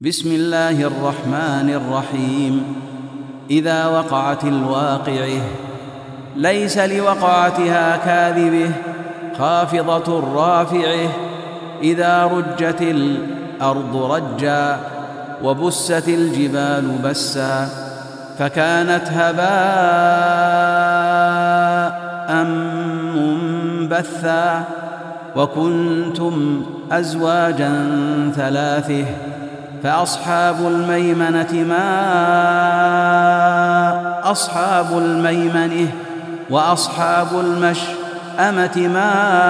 بسم الله الرحمن الرحيم. إذا وقعت الواقعة ليس لوقعتها كاذبة خافضة رافعة. إذا رجت الأرض رجا وبست الجبال بسا فكانت هباء منبثا وكنتم أزواجا ثلاثة فأصحاب الميمنة ما أصحاب الميمنة وأصحاب المشأمة ما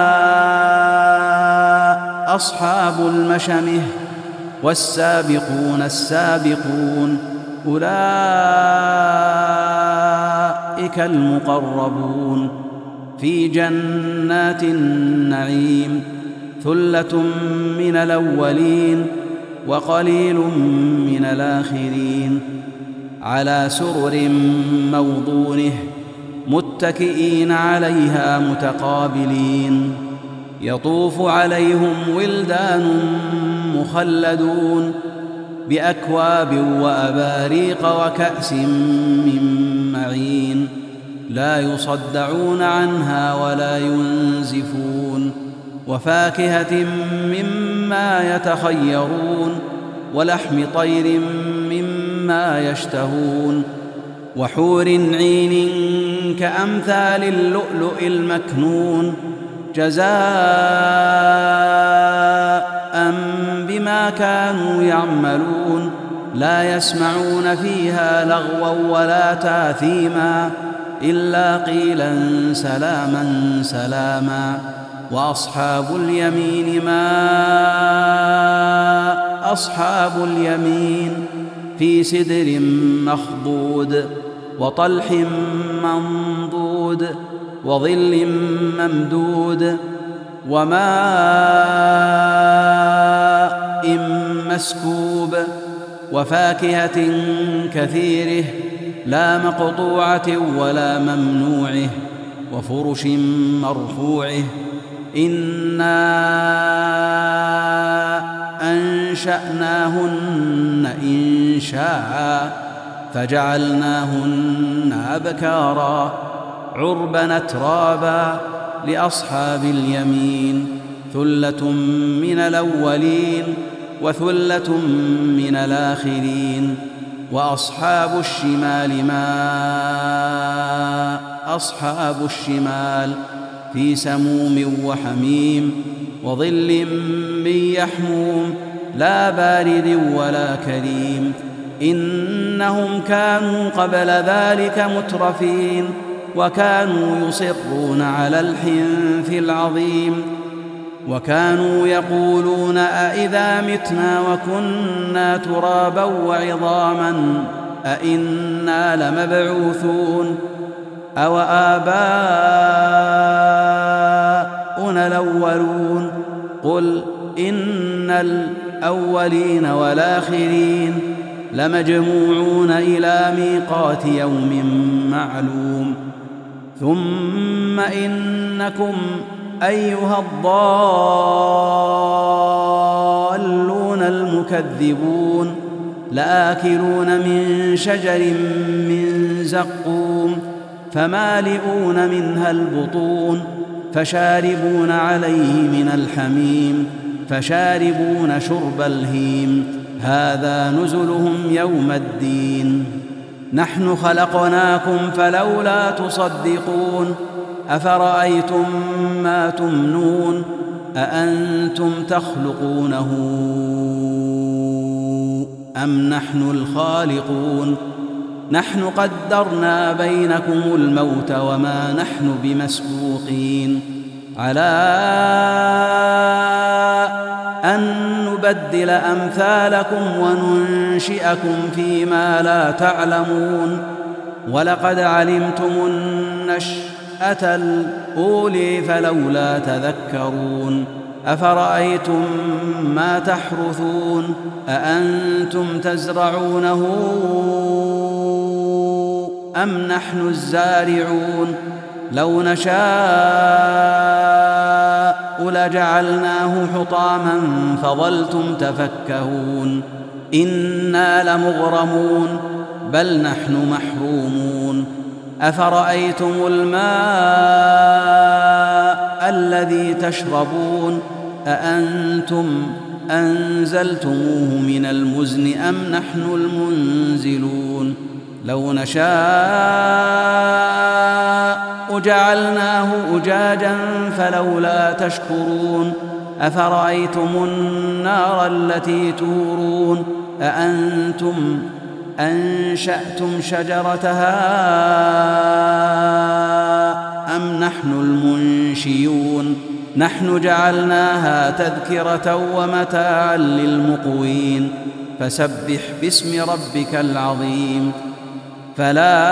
أصحاب المشأمة والسابقون السابقون أولئك المقربون في جنات النعيم. ثلة من الأولين وقليل من الآخرين. على سرر موضونه متكئين عليها متقابلين. يطوف عليهم ولدان مخلدون بأكواب وأباريق وكأس من معين لا يصدعون عنها ولا ينزفون. وفاكهة مما يتخيرون ولحم طير مما يشتهون وحور عين كأمثال اللؤلؤ المكنون جزاء بما كانوا يعملون. لا يسمعون فيها لغوا ولا تاثيما إلا قيلا سلاما سلاما. وأصحاب اليمين ما أصحاب اليمين في سدر مخضود وطلح منضود وظل ممدود وماء مسكوب وفاكهة كثيرة لا مقطوعة ولا ممنوعة وفرش مرفوعة. إنا أنشأناهن إنشاء فجعلناهن أبكارا عربا أترابا لأصحاب اليمين. ثلة من الأولين وثلة من الآخرين. وأصحاب الشمال ما أصحاب الشمال في سموم وحميم وظل من يحموم لا بارد ولا كريم. إنهم كانوا قبل ذلك مترفين وكانوا يصرون على الحنث العظيم وكانوا يقولون أئذا متنا وكنا ترابا وعظاما أئنا لمبعوثون أو آباؤنا الأولون. قل إن الأولين والآخرين لمجموعون إلى ميقات يوم معلوم. ثم إنكم أيها الضالون المكذبون لآكلون من شجر من زقوم فمالئون منها البطون فشاربون عليه من الحميم فشاربون شرب الهيم. هذا نزلهم يوم الدين. نحن خلقناكم فلولا تصدقون. أفرأيتم ما تمنون أأنتم تخلقونه أم نحن الخالقون. نحن قدرنا بينكم الموت وما نحن بمسبوقين على أن نبدل أمثالكم وننشئكم فيما لا تعلمون. ولقد علمتم النشأة الأولى فلولا تذكرون. أفرأيتم ما تحرثون أأنتم تزرعونه أم نحن الزارعون. لو نشاء لجعلناه حطاما فظلتم تفكهون إنا لمغرمون بل نحن محرومون أفرأيتم الماء الذي تشربون أأنتم أنزلتموه من المزن أم نحن المنزلون لو نشاء جعلناه أجاجا فلولا تشكرون أفرأيتم النار التي تورون أأنتم أنشأتم شجرتها أم نحن المنشئون نحن جعلناها تذكرة ومتاعا للمقوين فسبح باسم ربك العظيم فلا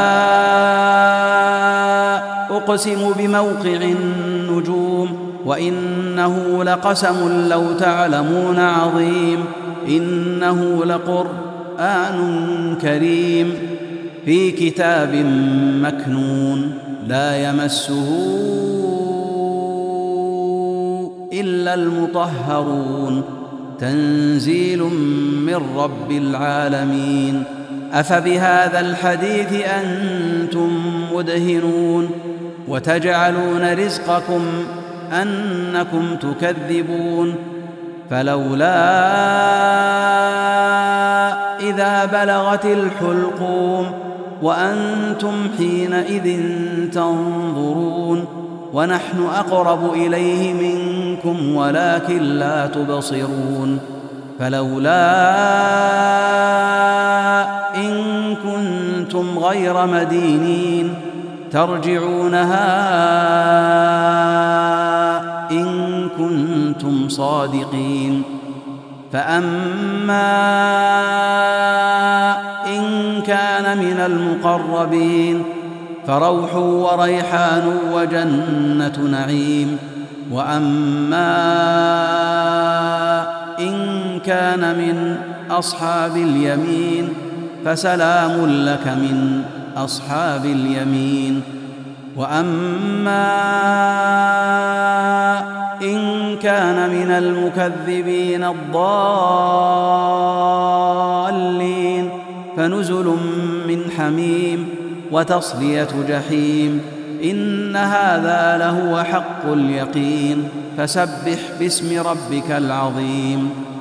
أقسم بموقع النجوم وإنه لقسم لو تعلمون عظيم إنه لقرآن كريم في كتاب مكنون لا يمسه إلا المطهرون تنزيل من رب العالمين أفبهذا الحديث أنتم مدهنون وتجعلون رزقكم أنكم تكذبون فلولا إذا بلغت الحلقوم وأنتم حينئذ تنظرون ونحن أقرب إليه منكم ولكن لا تبصرون فلولا إن كنتم غير مدينين ترجعونها إن كنتم صادقين فأما إن كان من المقربين فروح وريحان وجنة نعيم وأما إن كان من أصحاب اليمين فسلام لك من أصحاب اليمين وأما إن كان من المكذبين الضالين فنزل من حميم وتصلية جحيم إن هذا لهو حق اليقين فسبح باسم ربك العظيم